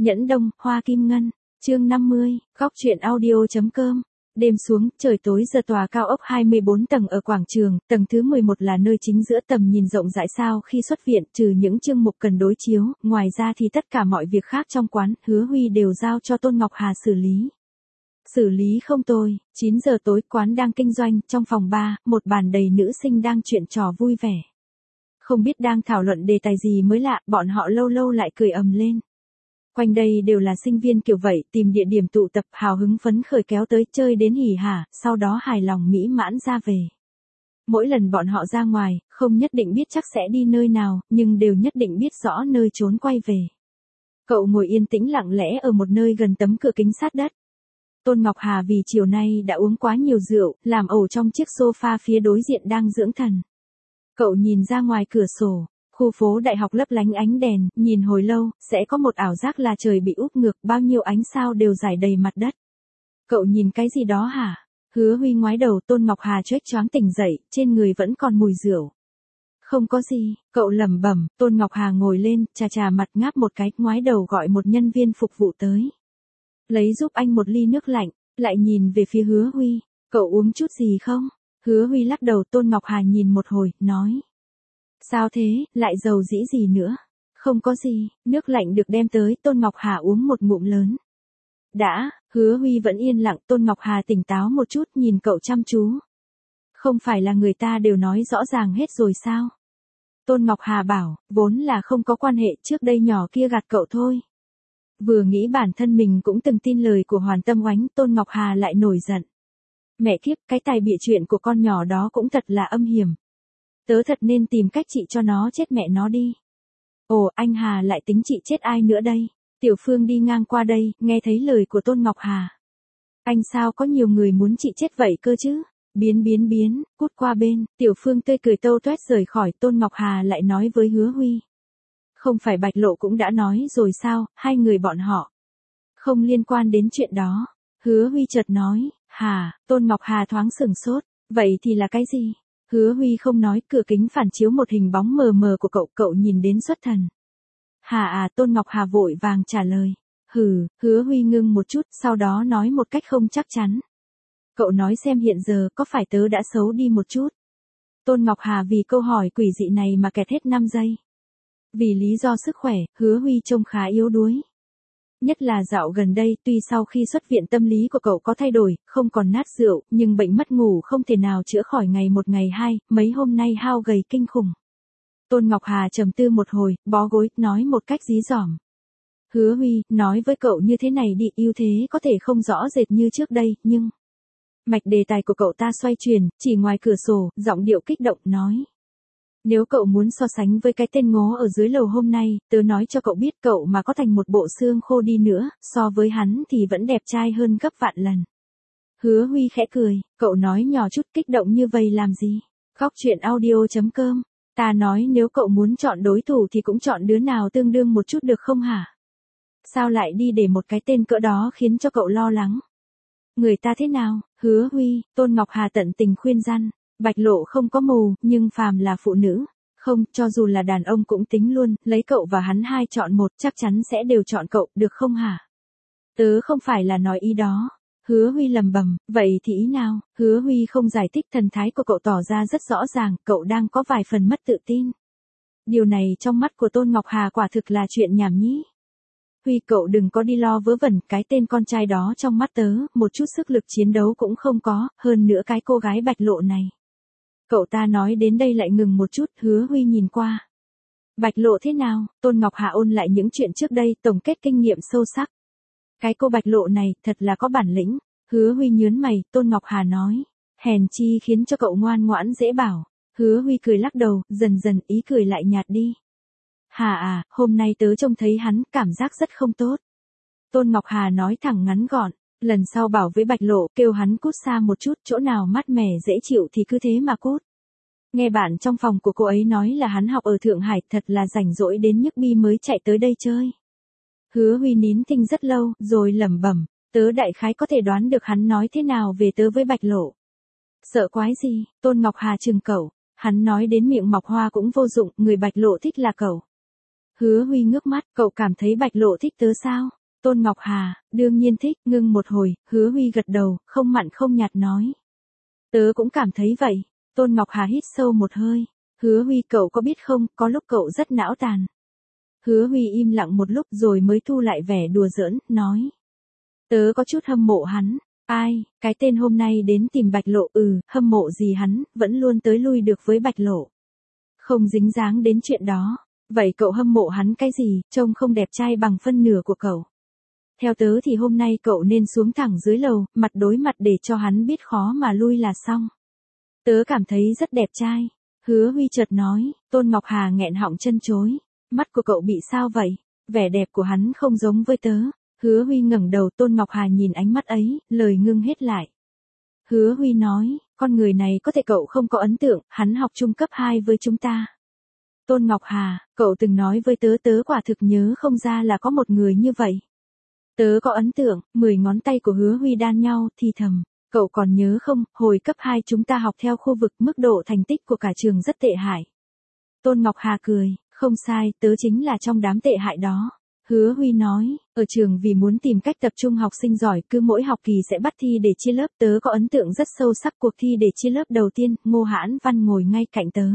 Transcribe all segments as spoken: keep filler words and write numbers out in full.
Nhẫn Đông, Hoa Kim Ngân, chương năm mươi, góc truyện audio.com. Đêm xuống, trời tối giờ tòa cao ốc hai mươi bốn tầng ở quảng trường, tầng thứ mười một là nơi chính giữa tầm nhìn rộng rãi sao khi xuất viện, trừ những chương mục cần đối chiếu, ngoài ra thì tất cả mọi việc khác trong quán, Hứa Huy đều giao cho Tôn Ngọc Hà xử lý. Xử lý không tồi, chín giờ tối quán đang kinh doanh, trong phòng ba, một bàn đầy nữ sinh đang chuyện trò vui vẻ. Không biết đang thảo luận đề tài gì mới lạ, bọn họ lâu lâu lại cười ầm lên. Quanh đây đều là sinh viên kiểu vậy, tìm địa điểm tụ tập hào hứng phấn khởi kéo tới chơi đến hỉ hả, sau đó hài lòng mỹ mãn ra về. Mỗi lần bọn họ ra ngoài, không nhất định biết chắc sẽ đi nơi nào, nhưng đều nhất định biết rõ nơi trốn quay về. Cậu ngồi yên tĩnh lặng lẽ ở một nơi gần tấm cửa kính sát đất. Tôn Ngọc Hà vì chiều nay đã uống quá nhiều rượu, làm ẩu trong chiếc sofa phía đối diện đang dưỡng thần. Cậu nhìn ra ngoài cửa sổ. Khu phố đại học lấp lánh ánh đèn, nhìn hồi lâu, sẽ có một ảo giác là trời bị úp ngược, bao nhiêu ánh sao đều rải đầy mặt đất. Cậu nhìn cái gì đó hả? Hứa Huy ngoái đầu, Tôn Ngọc Hà chếch choáng tỉnh dậy, trên người vẫn còn mùi rượu. Không có gì, cậu lẩm bẩm. Tôn Ngọc Hà ngồi lên, chà chà mặt ngáp một cái, ngoái đầu gọi một nhân viên phục vụ tới. Lấy giúp anh một ly nước lạnh, lại nhìn về phía Hứa Huy, cậu uống chút gì không? Hứa Huy lắc đầu. Tôn Ngọc Hà nhìn một hồi, nói. Sao thế, lại dầu dĩ gì nữa? Không có gì, nước lạnh được đem tới, Tôn Ngọc Hà uống một ngụm lớn. Đã, Hứa Huy vẫn yên lặng, Tôn Ngọc Hà tỉnh táo một chút nhìn cậu chăm chú. Không phải là người ta đều nói rõ ràng hết rồi sao? Tôn Ngọc Hà bảo, vốn là không có quan hệ, trước đây nhỏ kia gạt cậu thôi. Vừa nghĩ bản thân mình cũng từng tin lời của Hoàn Tâm Oánh, Tôn Ngọc Hà lại nổi giận. Mẹ kiếp, cái tài bịa chuyện của con nhỏ đó cũng thật là âm hiểm. Tớ thật nên tìm cách trị cho nó chết mẹ nó đi. Ồ, anh Hà lại tính trị chết ai nữa đây? Tiểu Phương đi ngang qua đây, nghe thấy lời của Tôn Ngọc Hà. Anh sao có nhiều người muốn trị chết vậy cơ chứ? Biến biến biến, cút qua bên, Tiểu Phương tươi cười tâu toét rời khỏi. Tôn Ngọc Hà lại nói với Hứa Huy. Không phải Bạch Lộ cũng đã nói rồi sao, hai người bọn họ. Không liên quan đến chuyện đó. Hứa Huy chợt nói, hà, Tôn Ngọc Hà thoáng sửng sốt, vậy thì là cái gì? Hứa Huy không nói, cửa kính phản chiếu một hình bóng mờ mờ của cậu, cậu nhìn đến xuất thần. Hà à, Tôn Ngọc Hà vội vàng trả lời. Hừ, Hứa Huy ngưng một chút, sau đó nói một cách không chắc chắn. Cậu nói xem hiện giờ có phải tớ đã xấu đi một chút? Tôn Ngọc Hà vì câu hỏi quỷ dị này mà kẹt hết năm giây. Vì lý do sức khỏe, Hứa Huy trông khá yếu đuối. Nhất là dạo gần đây, tuy sau khi xuất viện tâm lý của cậu có thay đổi, không còn nát rượu, nhưng bệnh mất ngủ không thể nào chữa khỏi ngày một ngày hai, mấy hôm nay hao gầy kinh khủng. Tôn Ngọc Hà trầm tư một hồi, bó gối, nói một cách dí dỏm. Hứa Huy, nói với cậu như thế này đi, ưu thế có thể không rõ rệt như trước đây, nhưng... Mạch đề tài của cậu ta xoay chuyển, chỉ ngoài cửa sổ, giọng điệu kích động, nói. Nếu cậu muốn so sánh với cái tên ngố ở dưới lầu hôm nay, tớ nói cho cậu biết cậu mà có thành một bộ xương khô đi nữa, so với hắn thì vẫn đẹp trai hơn gấp vạn lần. Hứa Huy khẽ cười, cậu nói nhỏ chút kích động như vậy làm gì? Góc truyện audio.com, ta nói nếu cậu muốn chọn đối thủ thì cũng chọn đứa nào tương đương một chút được không hả? Sao lại đi để một cái tên cỡ đó khiến cho cậu lo lắng? Người ta thế nào? Hứa Huy, Tôn Ngọc Hà tận tình khuyên răn. Bạch Lộ không có mù, nhưng phàm là phụ nữ. Không, cho dù là đàn ông cũng tính luôn, lấy cậu và hắn hai chọn một, chắc chắn sẽ đều chọn cậu, được không hả? Tớ không phải là nói ý đó. Hứa Huy lầm bầm, vậy thì ý nào? Hứa Huy không giải thích, thần thái của cậu tỏ ra rất rõ ràng, cậu đang có vài phần mất tự tin. Điều này trong mắt của Tôn Ngọc Hà quả thực là chuyện nhảm nhí. Huy, cậu đừng có đi lo vớ vẩn, cái tên con trai đó trong mắt tớ, một chút sức lực chiến đấu cũng không có, hơn nữa cái cô gái Bạch Lộ này. Cậu ta nói đến đây lại ngừng một chút, Hứa Huy nhìn qua. Bạch Lộ thế nào? Tôn Ngọc Hà ôn lại những chuyện trước đây, tổng kết kinh nghiệm sâu sắc. Cái cô Bạch Lộ này, thật là có bản lĩnh. Hứa Huy nhớn mày, Tôn Ngọc Hà nói. Hèn chi khiến cho cậu ngoan ngoãn dễ bảo. Hứa Huy cười lắc đầu, dần dần ý cười lại nhạt đi. Hà à, hôm nay tớ trông thấy hắn, cảm giác rất không tốt. Tôn Ngọc Hà nói thẳng ngắn gọn. Lần sau bảo với Bạch Lộ, kêu hắn cút xa một chút, chỗ nào mát mẻ dễ chịu thì cứ thế mà cút. Nghe bạn trong phòng của cô ấy nói là hắn học ở Thượng Hải, thật là rảnh rỗi đến nhức bi mới chạy tới đây chơi. Hứa Huy nín thinh rất lâu, rồi lẩm bẩm, tớ đại khái có thể đoán được hắn nói thế nào về tớ với Bạch Lộ. Sợ quái gì? Tôn Ngọc Hà trừng cậu, hắn nói đến miệng mọc hoa cũng vô dụng, người Bạch Lộ thích là cậu. Hứa Huy ngước mắt, cậu cảm thấy Bạch Lộ thích tớ sao? Tôn Ngọc Hà, đương nhiên thích, ngưng một hồi, Hứa Huy gật đầu, không mặn không nhạt nói. Tớ cũng cảm thấy vậy. Tôn Ngọc Hà hít sâu một hơi. Hứa Huy, cậu có biết không, có lúc cậu rất não tàn. Hứa Huy im lặng một lúc rồi mới thu lại vẻ đùa giỡn, nói. Tớ có chút hâm mộ hắn. Ai, cái tên hôm nay đến tìm Bạch Lộ, ừ, hâm mộ gì hắn, vẫn luôn tới lui được với Bạch Lộ. Không dính dáng đến chuyện đó. Vậy cậu hâm mộ hắn cái gì, trông không đẹp trai bằng phân nửa của cậu. Theo tớ thì hôm nay cậu nên xuống thẳng dưới lầu, mặt đối mặt để cho hắn biết khó mà lui là xong. Tớ cảm thấy rất đẹp trai. Hứa Huy chợt nói. Tôn Ngọc Hà nghẹn họng chân chối. Mắt của cậu bị sao vậy? Vẻ đẹp của hắn không giống với tớ. Hứa Huy ngẩng đầu, Tôn Ngọc Hà nhìn ánh mắt ấy, lời ngưng hết lại. Hứa Huy nói, con người này có thể cậu không có ấn tượng, hắn học trung cấp hai với chúng ta. Tôn Ngọc Hà, cậu từng nói với tớ, tớ quả thực nhớ không ra là có một người như vậy. Tớ có ấn tượng, mười ngón tay của Hứa Huy đan nhau, thì thầm. Cậu còn nhớ không, hồi cấp hai chúng ta học theo khu vực, mức độ thành tích của cả trường rất tệ hại. Tôn Ngọc Hà cười, không sai, tớ chính là trong đám tệ hại đó. Hứa Huy nói, ở trường vì muốn tìm cách tập trung học sinh giỏi, cứ mỗi học kỳ sẽ bắt thi để chia lớp, tớ có ấn tượng rất sâu sắc cuộc thi để chia lớp đầu tiên, Ngô Hãn Văn ngồi ngay cạnh tớ.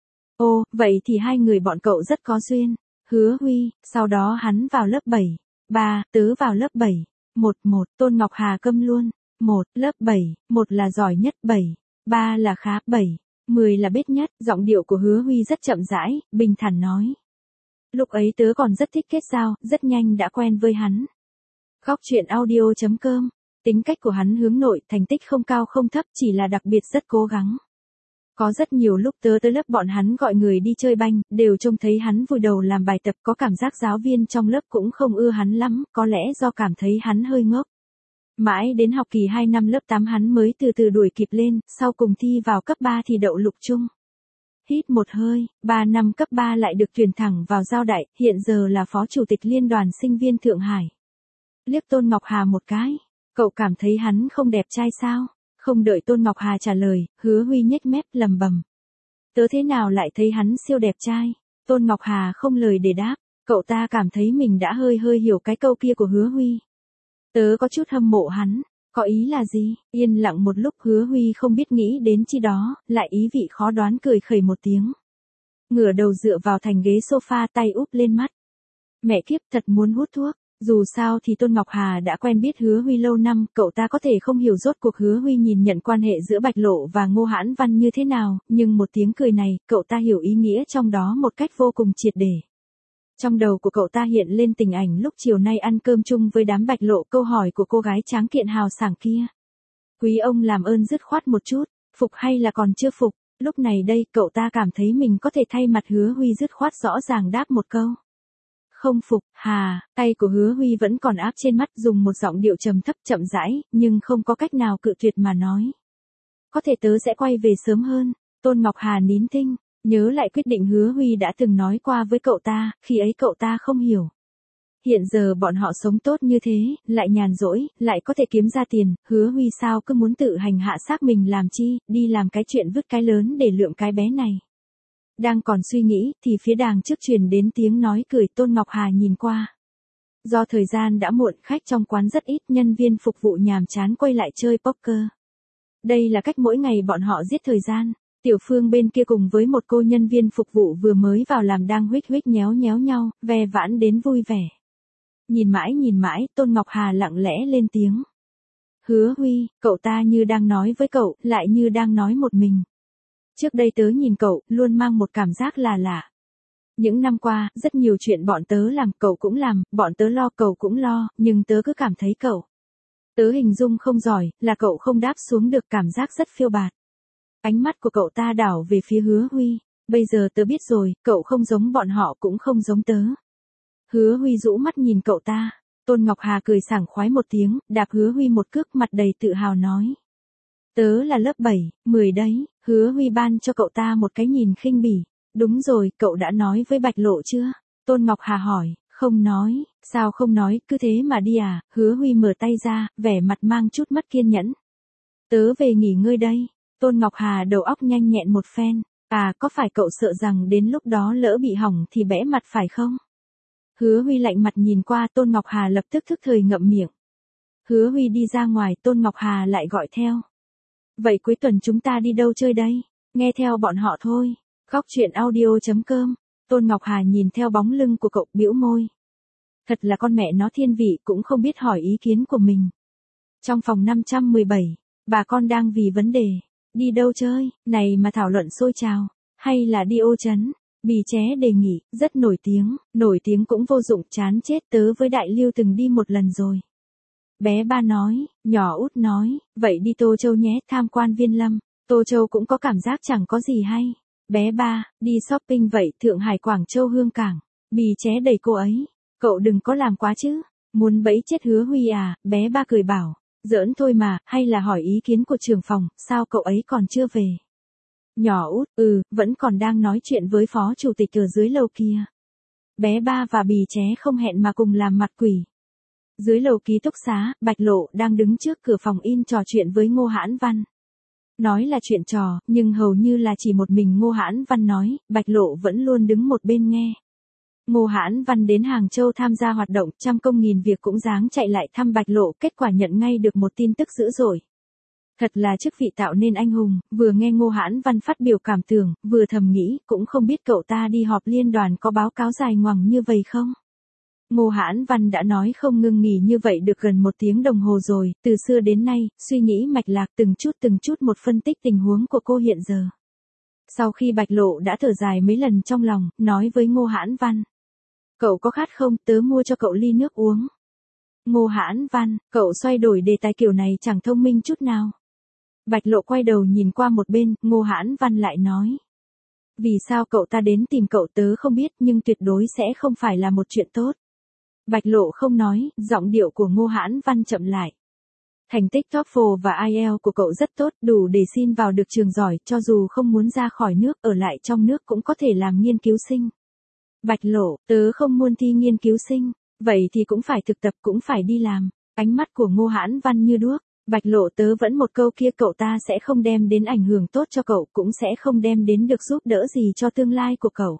Ồ, vậy thì hai người bọn cậu rất có duyên. Hứa Huy, sau đó hắn vào lớp bảy. Ba, tớ vào lớp bảy. Một, một, Tôn Ngọc Hà câm luôn. Một, lớp bảy, một là giỏi nhất, bảy. Ba là khá, bảy. Mười là biết nhất, giọng điệu của Hứa Huy rất chậm rãi, bình thản nói. Lúc ấy tớ còn rất thích kết giao, rất nhanh đã quen với hắn. Góc truyện audio chấm com. Tính cách của hắn hướng nội, thành tích không cao không thấp, chỉ là đặc biệt rất cố gắng. Có rất nhiều lúc tớ tới lớp bọn hắn gọi người đi chơi banh, đều trông thấy hắn vùi đầu làm bài tập, có cảm giác giáo viên trong lớp cũng không ưa hắn lắm, có lẽ do cảm thấy hắn hơi ngốc. Mãi đến học kỳ hai năm lớp tám hắn mới từ từ đuổi kịp lên, sau cùng thi vào cấp ba thì đậu lục trung. Hít một hơi, ba năm cấp ba lại được tuyển thẳng vào Giao Đại, hiện giờ là phó chủ tịch liên đoàn sinh viên Thượng Hải. Liếc Tôn Ngọc Hà một cái, cậu cảm thấy hắn không đẹp trai sao? Không đợi Tôn Ngọc Hà trả lời, Hứa Huy nhếch mép lầm bầm. Tớ thế nào lại thấy hắn siêu đẹp trai? Tôn Ngọc Hà không lời để đáp, cậu ta cảm thấy mình đã hơi hơi hiểu cái câu kia của Hứa Huy. Tớ có chút hâm mộ hắn, có ý là gì? Yên lặng một lúc, Hứa Huy không biết nghĩ đến chi đó, lại ý vị khó đoán cười khẩy một tiếng. Ngửa đầu dựa vào thành ghế sofa, tay úp lên mắt. Mẹ kiếp, thật muốn hút thuốc. Dù sao thì Tôn Ngọc Hà đã quen biết Hứa Huy lâu năm, cậu ta có thể không hiểu rốt cuộc Hứa Huy nhìn nhận quan hệ giữa Bạch Lộ và Ngô Hãn Văn như thế nào, nhưng một tiếng cười này, cậu ta hiểu ý nghĩa trong đó một cách vô cùng triệt để. Trong đầu của cậu ta hiện lên tình ảnh lúc chiều nay ăn cơm chung với đám Bạch Lộ, câu hỏi của cô gái tráng kiện hào sảng kia. Quý ông làm ơn dứt khoát một chút, phục hay là còn chưa phục? Lúc này đây, cậu ta cảm thấy mình có thể thay mặt Hứa Huy dứt khoát rõ ràng đáp một câu. Không phục. Hà, tay của Hứa Huy vẫn còn áp trên mắt, dùng một giọng điệu trầm thấp chậm rãi, nhưng không có cách nào cự tuyệt mà nói. Có thể tớ sẽ quay về sớm hơn. Tôn Ngọc Hà nín thinh, nhớ lại quyết định Hứa Huy đã từng nói qua với cậu ta, khi ấy cậu ta không hiểu. Hiện giờ bọn họ sống tốt như thế, lại nhàn rỗi, lại có thể kiếm ra tiền, Hứa Huy sao cứ muốn tự hành hạ xác mình làm chi, đi làm cái chuyện vứt cái lớn để lượm cái bé này. Đang còn suy nghĩ, thì phía đàng trước truyền đến tiếng nói cười. Tôn Ngọc Hà nhìn qua. Do thời gian đã muộn, khách trong quán rất ít, nhân viên phục vụ nhàm chán quay lại chơi poker. Đây là cách mỗi ngày bọn họ giết thời gian. Tiểu Phương bên kia cùng với một cô nhân viên phục vụ vừa mới vào làm đang huých huých nhéo nhéo nhau, ve vãn đến vui vẻ. Nhìn mãi nhìn mãi, Tôn Ngọc Hà lặng lẽ lên tiếng. Hứa Huy, cậu ta như đang nói với cậu, lại như đang nói một mình. Trước đây tớ nhìn cậu, luôn mang một cảm giác là lạ. Những năm qua, rất nhiều chuyện bọn tớ làm, cậu cũng làm, bọn tớ lo, cậu cũng lo, nhưng tớ cứ cảm thấy cậu. Tớ hình dung không giỏi, là cậu không đáp xuống được, cảm giác rất phiêu bạt. Ánh mắt của cậu ta đảo về phía Hứa Huy. Bây giờ tớ biết rồi, cậu không giống bọn họ cũng không giống tớ. Hứa Huy rũ mắt nhìn cậu ta. Tôn Ngọc Hà cười sảng khoái một tiếng, đạp Hứa Huy một cước, mặt đầy tự hào nói. Tớ là lớp bảy, mười đấy. Hứa Huy ban cho cậu ta một cái nhìn khinh bỉ. Đúng rồi, cậu đã nói với Bạch Lộ chưa? Tôn Ngọc Hà hỏi. Không nói. Sao không nói, cứ thế mà đi à? Hứa Huy mở tay ra, vẻ mặt mang chút mất kiên nhẫn. Tớ về nghỉ ngơi đây. Tôn Ngọc Hà đầu óc nhanh nhẹn một phen. À, có phải cậu sợ rằng đến lúc đó lỡ bị hỏng thì bẽ mặt phải không? Hứa Huy lạnh mặt nhìn qua Tôn Ngọc Hà lập tức thức thời ngậm miệng. Hứa Huy đi ra ngoài, Tôn Ngọc Hà lại gọi theo. Vậy cuối tuần chúng ta đi đâu chơi đây? Nghe theo bọn họ thôi. Góc chuyện audio chấm com. Tôn Ngọc Hà nhìn theo bóng lưng của cậu bĩu môi. Thật là con mẹ nó thiên vị cũng không biết hỏi ý kiến của mình. Trong phòng năm trăm mười bảy, bà con đang vì vấn đề đi đâu chơi, này mà thảo luận sôi trào, hay là đi ô trấn. Bì Ché đề nghị, rất nổi tiếng, nổi tiếng cũng vô dụng, chán chết, tớ với Đại Lưu từng đi một lần rồi. Bé Ba nói, nhỏ Út nói, vậy đi Tô Châu nhé, tham quan Viên Lâm. Tô Châu cũng có cảm giác chẳng có gì hay. Bé Ba, đi shopping vậy, Thượng Hải Quảng Châu Hương Cảng. Bì Ché đẩy cô ấy, cậu đừng có làm quá chứ, muốn bẫy chết Hứa Huy à, bé Ba cười bảo, giỡn thôi mà, hay là hỏi ý kiến của trưởng phòng, sao cậu ấy còn chưa về. Nhỏ Út, ừ, vẫn còn đang nói chuyện với phó chủ tịch ở dưới lầu kia. Bé Ba và Bì Ché không hẹn mà cùng làm mặt quỷ. Dưới lầu ký túc xá, Bạch Lộ đang đứng trước cửa phòng in trò chuyện với Ngô Hãn Văn. Nói là chuyện trò, nhưng hầu như là chỉ một mình Ngô Hãn Văn nói, Bạch Lộ vẫn luôn đứng một bên nghe. Ngô Hãn Văn đến Hàng Châu tham gia hoạt động, trăm công nghìn việc cũng dáng chạy lại thăm Bạch Lộ, kết quả nhận ngay được một tin tức dữ dội. Thật là chức vị tạo nên anh hùng, vừa nghe Ngô Hãn Văn phát biểu cảm tưởng, vừa thầm nghĩ, cũng không biết cậu ta đi họp liên đoàn có báo cáo dài ngoằng như vậy không? Ngô Hãn Văn đã nói không ngừng nghỉ như vậy được gần một tiếng đồng hồ rồi, từ xưa đến nay, suy nghĩ mạch lạc từng chút từng chút một phân tích tình huống của cô hiện giờ. Sau khi Bạch Lộ đã thở dài mấy lần trong lòng, nói với Ngô Hãn Văn. Cậu có khát không, tớ mua cho cậu ly nước uống. Ngô Hãn Văn, cậu xoay đổi đề tài kiểu này chẳng thông minh chút nào. Bạch Lộ quay đầu nhìn qua một bên, Ngô Hãn Văn lại nói. Vì sao cậu ta đến tìm cậu tớ không biết nhưng tuyệt đối sẽ không phải là một chuyện tốt. Bạch Lộ không nói, giọng điệu của Ngô Hãn Văn chậm lại. Thành tích TOEFL và ai eo của cậu rất tốt, đủ để xin vào được trường giỏi, cho dù không muốn ra khỏi nước, ở lại trong nước cũng có thể làm nghiên cứu sinh. Bạch Lộ, tớ không muốn thi nghiên cứu sinh, vậy thì cũng phải thực tập cũng phải đi làm. Ánh mắt của Ngô Hãn Văn như đuốc. Bạch Lộ, tớ vẫn một câu kia, cậu ta sẽ không đem đến ảnh hưởng tốt cho cậu, cũng sẽ không đem đến được giúp đỡ gì cho tương lai của cậu.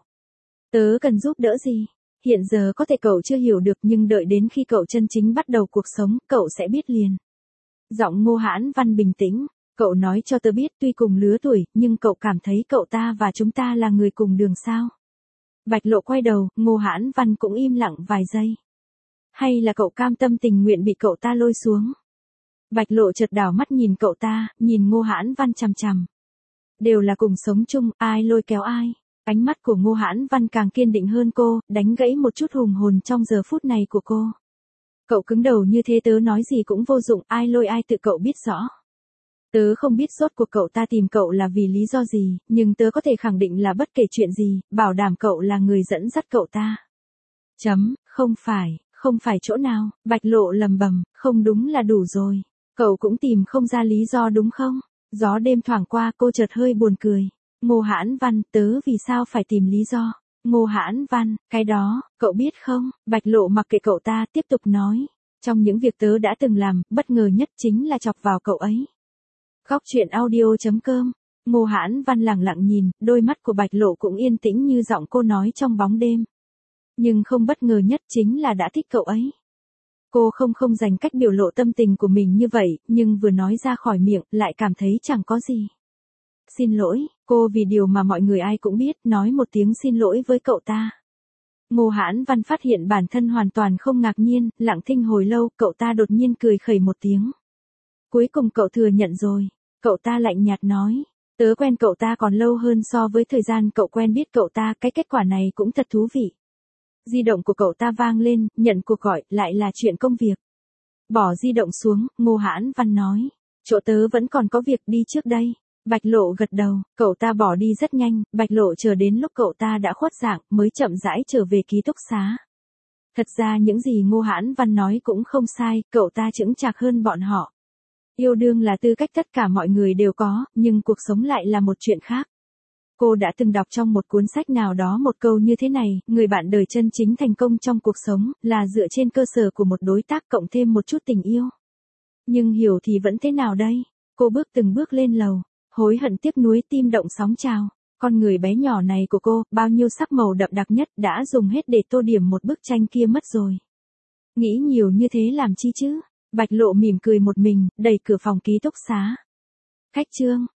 Tớ cần giúp đỡ gì? Hiện giờ có thể cậu chưa hiểu được nhưng đợi đến khi cậu chân chính bắt đầu cuộc sống, cậu sẽ biết liền. Giọng Ngô Hãn Văn bình tĩnh, cậu nói cho tớ biết tuy cùng lứa tuổi, nhưng cậu cảm thấy cậu ta và chúng ta là người cùng đường sao? Bạch Lộ quay đầu, Ngô Hãn Văn cũng im lặng vài giây. Hay là cậu cam tâm tình nguyện bị cậu ta lôi xuống? Bạch Lộ chợt đảo mắt nhìn cậu ta, nhìn Ngô Hãn Văn chằm chằm. Đều là cùng sống chung, ai lôi kéo ai? Ánh mắt của Ngô Hãn Văn càng kiên định hơn cô, đánh gãy một chút hùng hồn trong giờ phút này của cô. Cậu cứng đầu như thế tớ nói gì cũng vô dụng, ai lôi ai tự cậu biết rõ. Tớ không biết rốt cuộc cậu ta tìm cậu là vì lý do gì, nhưng tớ có thể khẳng định là bất kể chuyện gì, bảo đảm cậu là người dẫn dắt cậu ta. Chấm, không phải, không phải chỗ nào, Bạch Lộ lầm bầm, không đúng là đủ rồi. Cậu cũng tìm không ra lý do đúng không? Gió đêm thoảng qua cô chợt hơi buồn cười. Ngô Hãn Văn, tớ vì sao phải tìm lý do? Ngô Hãn Văn, cái đó, cậu biết không? Bạch Lộ mặc kệ cậu ta tiếp tục nói. Trong những việc tớ đã từng làm, bất ngờ nhất chính là chọc vào cậu ấy. Góc chuyện audio chấm com. Ngô Hãn Văn lặng lặng nhìn, đôi mắt của Bạch Lộ cũng yên tĩnh như giọng cô nói trong bóng đêm. Nhưng không bất ngờ nhất chính là đã thích cậu ấy. Cô không không dành cách biểu lộ tâm tình của mình như vậy, nhưng vừa nói ra khỏi miệng, lại cảm thấy chẳng có gì. Xin lỗi, cô vì điều mà mọi người ai cũng biết, nói một tiếng xin lỗi với cậu ta. Ngô Hãn Văn phát hiện bản thân hoàn toàn không ngạc nhiên, lặng thinh hồi lâu, cậu ta đột nhiên cười khẩy một tiếng. Cuối cùng cậu thừa nhận rồi, cậu ta lạnh nhạt nói. Tớ quen cậu ta còn lâu hơn so với thời gian cậu quen biết cậu ta, cái kết quả này cũng thật thú vị. Di động của cậu ta vang lên, nhận cuộc gọi, lại là chuyện công việc. Bỏ di động xuống, Ngô Hãn Văn nói. Chỗ tớ vẫn còn có việc, đi trước đây. Bạch Lộ gật đầu, cậu ta bỏ đi rất nhanh, Bạch Lộ chờ đến lúc cậu ta đã khuất dạng, mới chậm rãi trở về ký túc xá. Thật ra những gì Ngô Hãn Văn nói cũng không sai, cậu ta chững chạc hơn bọn họ. Yêu đương là tư cách tất cả mọi người đều có, nhưng cuộc sống lại là một chuyện khác. Cô đã từng đọc trong một cuốn sách nào đó một câu như thế này, người bạn đời chân chính thành công trong cuộc sống, là dựa trên cơ sở của một đối tác cộng thêm một chút tình yêu. Nhưng hiểu thì vẫn thế nào đây? Cô bước từng bước lên lầu, hối hận tiếc nuối tim động sóng trào. Con người bé nhỏ này của cô, bao nhiêu sắc màu đậm đặc nhất đã dùng hết để tô điểm một bức tranh kia mất rồi. Nghĩ nhiều như thế làm chi chứ? Bạch Lộ mỉm cười một mình, đẩy cửa phòng ký túc xá. Khách Trương,